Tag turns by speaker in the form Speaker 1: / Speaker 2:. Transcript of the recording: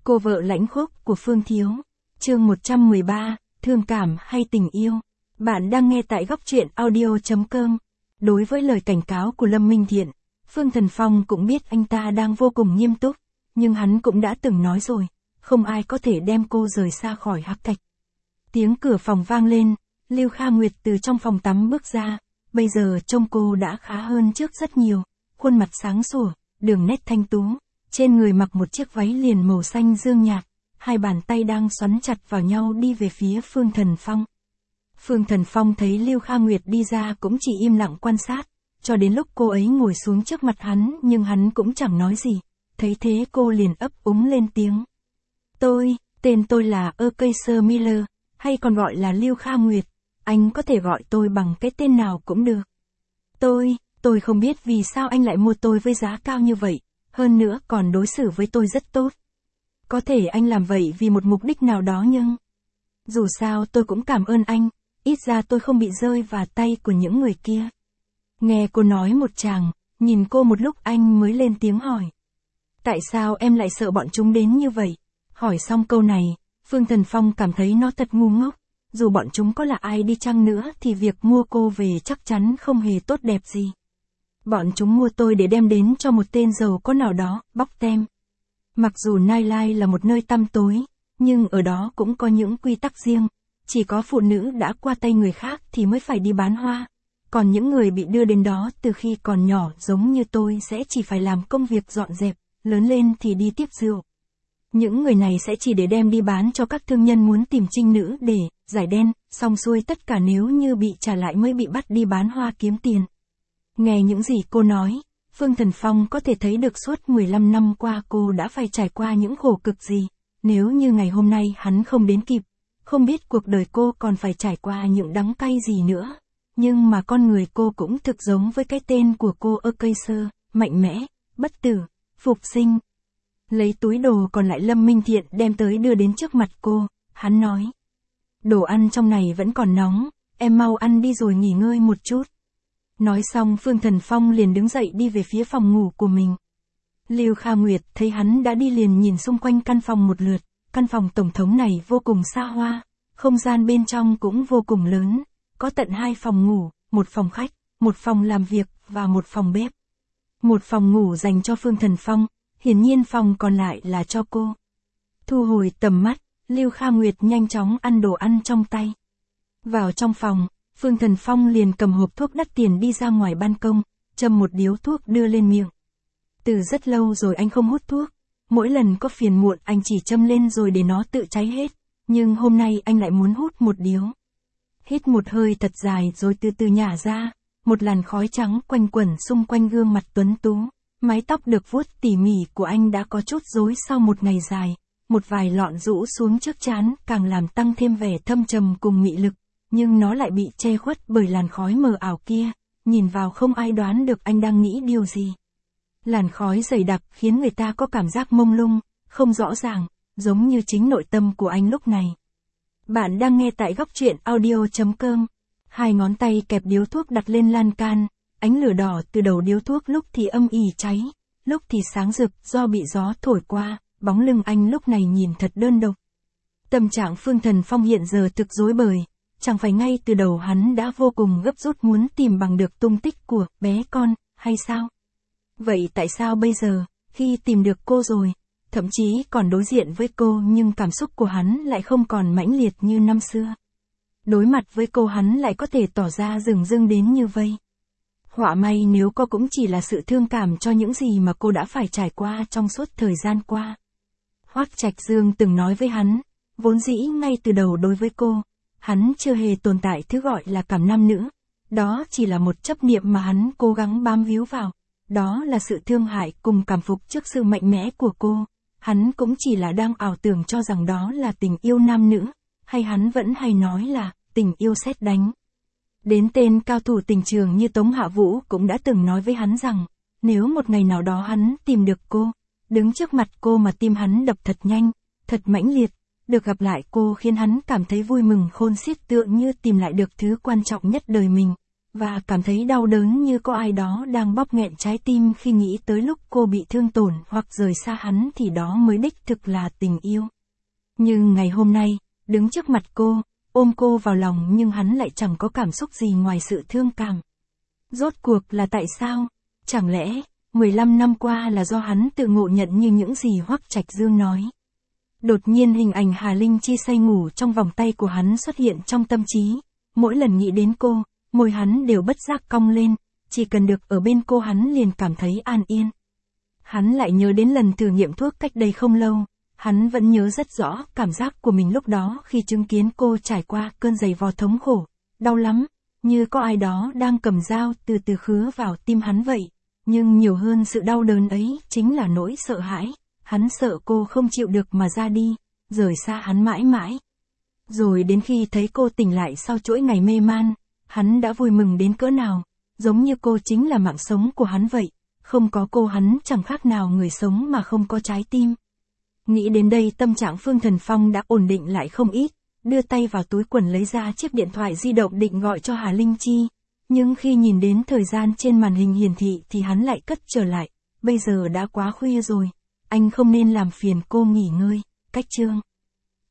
Speaker 1: Cô vợ lãnh khốc của Phương Thiếu. Chương 113, thương cảm hay tình yêu. Bạn đang nghe tại góc truyện audio.com. Đối với lời cảnh cáo của Lâm Minh Thiện, Phương Thần Phong cũng biết anh ta đang vô cùng nghiêm túc, nhưng hắn cũng đã từng nói rồi, không ai có thể đem cô rời xa khỏi Hắc Thạch. Tiếng cửa phòng vang lên, Lưu Kha Nguyệt từ trong phòng tắm bước ra, bây giờ trông cô đã khá hơn trước rất nhiều, khuôn mặt sáng sủa, đường nét thanh tú, trên người mặc một chiếc váy liền màu xanh dương nhạt, hai bàn tay đang xoắn chặt vào nhau đi về phía Phương Thần Phong. Phương Thần Phong thấy Lưu Kha Nguyệt đi ra cũng chỉ im lặng quan sát, cho đến lúc cô ấy ngồi xuống trước mặt hắn nhưng hắn cũng chẳng nói gì, thấy thế cô liền ấp úng lên tiếng. Tên tôi là Kaiser Miller, hay còn gọi là Lưu Kha Nguyệt, anh có thể gọi tôi bằng cái tên nào cũng được. Tôi không biết vì sao anh lại mua tôi với giá cao như vậy, hơn nữa còn đối xử với tôi rất tốt. Có thể anh làm vậy vì một mục đích nào đó nhưng... Dù sao tôi cũng cảm ơn anh, ít ra tôi không bị rơi vào tay của những người kia. Nghe cô nói một tràng, nhìn cô một lúc anh mới lên tiếng hỏi. Tại sao em lại sợ bọn chúng đến như vậy? Hỏi xong câu này, Phương Thần Phong cảm thấy nó thật ngu ngốc. Dù bọn chúng có là ai đi chăng nữa thì việc mua cô về chắc chắn không hề tốt đẹp gì. Bọn chúng mua tôi để đem đến cho một tên giàu có nào đó, bóc tem. Mặc dù Nightlife là một nơi tăm tối, nhưng ở đó cũng có những quy tắc riêng. Chỉ có phụ nữ đã qua tay người khác thì mới phải đi bán hoa. Còn những người bị đưa đến đó từ khi còn nhỏ giống như tôi sẽ chỉ phải làm công việc dọn dẹp, lớn lên thì đi tiếp rượu. Những người này sẽ chỉ để đem đi bán cho các thương nhân muốn tìm trinh nữ để giải đen, xong xuôi tất cả nếu như bị trả lại mới bị bắt đi bán hoa kiếm tiền. Nghe những gì cô nói, Phương Thần Phong có thể thấy được suốt 15 năm qua cô đã phải trải qua những khổ cực gì. Nếu như ngày hôm nay hắn không đến kịp, không biết cuộc đời cô còn phải trải qua những đắng cay gì nữa. Nhưng mà con người cô cũng thực giống với cái tên của cô Kaiser, mạnh mẽ, bất tử, phục sinh. Lấy túi đồ còn lại Lâm Minh Thiện đem tới đưa đến trước mặt cô, hắn nói. Đồ ăn trong này vẫn còn nóng, em mau ăn đi rồi nghỉ ngơi một chút. Nói xong Phương Thần Phong liền đứng dậy đi về phía phòng ngủ của mình. Lưu Kha Nguyệt thấy hắn đã đi liền nhìn xung quanh căn phòng một lượt, căn phòng tổng thống này vô cùng xa hoa, không gian bên trong cũng vô cùng lớn, có tận 2 phòng ngủ, một phòng khách, một phòng làm việc và một phòng bếp. Một phòng ngủ dành cho Phương Thần Phong, hiển nhiên phòng còn lại là cho cô. Thu hồi tầm mắt, Lưu Kha Nguyệt nhanh chóng ăn đồ ăn trong tay. Vào trong phòng, Phương Thần Phong liền cầm hộp thuốc đắt tiền đi ra ngoài ban công, châm một điếu thuốc đưa lên miệng. Từ rất lâu rồi anh không hút thuốc, mỗi lần có phiền muộn anh chỉ châm lên rồi để nó tự cháy hết, nhưng hôm nay anh lại muốn hút một điếu. Hít một hơi thật dài rồi từ từ nhả ra, một làn khói trắng quanh quẩn xung quanh gương mặt tuấn tú, mái tóc được vuốt tỉ mỉ của anh đã có chút rối sau một ngày dài, một vài lọn rũ xuống trước trán càng làm tăng thêm vẻ thâm trầm cùng mị lực, nhưng nó lại bị che khuất bởi làn khói mờ ảo kia, nhìn vào không ai đoán được anh đang nghĩ điều gì. Làn khói dày đặc khiến người ta có cảm giác mông lung, không rõ ràng, giống như chính nội tâm của anh lúc này. Bạn đang nghe tại góc truyện audio.com. 2 ngón tay kẹp điếu thuốc đặt lên lan can, ánh lửa đỏ từ đầu điếu thuốc lúc thì âm ỉ cháy, lúc thì sáng rực do bị gió thổi qua, bóng lưng anh lúc này nhìn thật đơn độc. Tâm trạng Phương Thần Phong hiện giờ thực rối bời, chẳng phải ngay từ đầu hắn đã vô cùng gấp rút muốn tìm bằng được tung tích của bé con, hay sao? Vậy tại sao bây giờ, khi tìm được cô rồi, thậm chí còn đối diện với cô nhưng cảm xúc của hắn lại không còn mãnh liệt như năm xưa? Đối mặt với cô hắn lại có thể tỏ ra dửng dưng đến như vây. Họa may nếu có cũng chỉ là sự thương cảm cho những gì mà cô đã phải trải qua trong suốt thời gian qua. Hoắc Trạch Dương từng nói với hắn, vốn dĩ ngay từ đầu đối với cô, hắn chưa hề tồn tại thứ gọi là cảm nam nữ. Đó chỉ là một chấp niệm mà hắn cố gắng bám víu vào. Đó là sự thương hại cùng cảm phục trước sự mạnh mẽ của cô. Hắn cũng chỉ là đang ảo tưởng cho rằng đó là tình yêu nam nữ, hay hắn vẫn hay nói là tình yêu sét đánh. Đến tên cao thủ tình trường như Tống Hạ Vũ cũng đã từng nói với hắn rằng, nếu một ngày nào đó hắn tìm được cô, đứng trước mặt cô mà tim hắn đập thật nhanh, thật mãnh liệt, được gặp lại cô khiến hắn cảm thấy vui mừng khôn xiết tựa như tìm lại được thứ quan trọng nhất đời mình. và cảm thấy đau đớn như có ai đó đang bóp nghẹn trái tim khi nghĩ tới lúc cô bị thương tổn hoặc rời xa hắn thì đó mới đích thực là tình yêu. Nhưng ngày hôm nay, đứng trước mặt cô, ôm cô vào lòng nhưng hắn lại chẳng có cảm xúc gì ngoài sự thương cảm. Rốt cuộc là tại sao? Chẳng lẽ, 15 năm qua là do hắn tự ngộ nhận như những gì Hoắc Trạch Dương nói. Đột nhiên hình ảnh Hà Linh Chi say ngủ trong vòng tay của hắn xuất hiện trong tâm trí. Mỗi lần nghĩ đến cô, môi hắn đều bất giác cong lên, chỉ cần được ở bên cô hắn liền cảm thấy an yên. Hắn lại nhớ đến lần thử nghiệm thuốc cách đây không lâu, hắn vẫn nhớ rất rõ cảm giác của mình lúc đó khi chứng kiến cô trải qua cơn giày vò thống khổ, đau lắm, như có ai đó đang cầm dao từ từ khứa vào tim hắn vậy. Nhưng nhiều hơn sự đau đớn ấy chính là nỗi sợ hãi, hắn sợ cô không chịu được mà ra đi, rời xa hắn mãi mãi. Rồi đến khi thấy cô tỉnh lại sau chuỗi ngày mê man, hắn đã vui mừng đến cỡ nào, giống như cô chính là mạng sống của hắn vậy, không có cô hắn chẳng khác nào người sống mà không có trái tim. Nghĩ đến đây tâm trạng Phương Thần Phong đã ổn định lại không ít, đưa tay vào túi quần lấy ra chiếc điện thoại di động định gọi cho Hà Linh Chi. Nhưng khi nhìn đến thời gian trên màn hình hiển thị thì hắn lại cất trở lại, bây giờ đã quá khuya rồi, anh không nên làm phiền cô nghỉ ngơi, cách chương.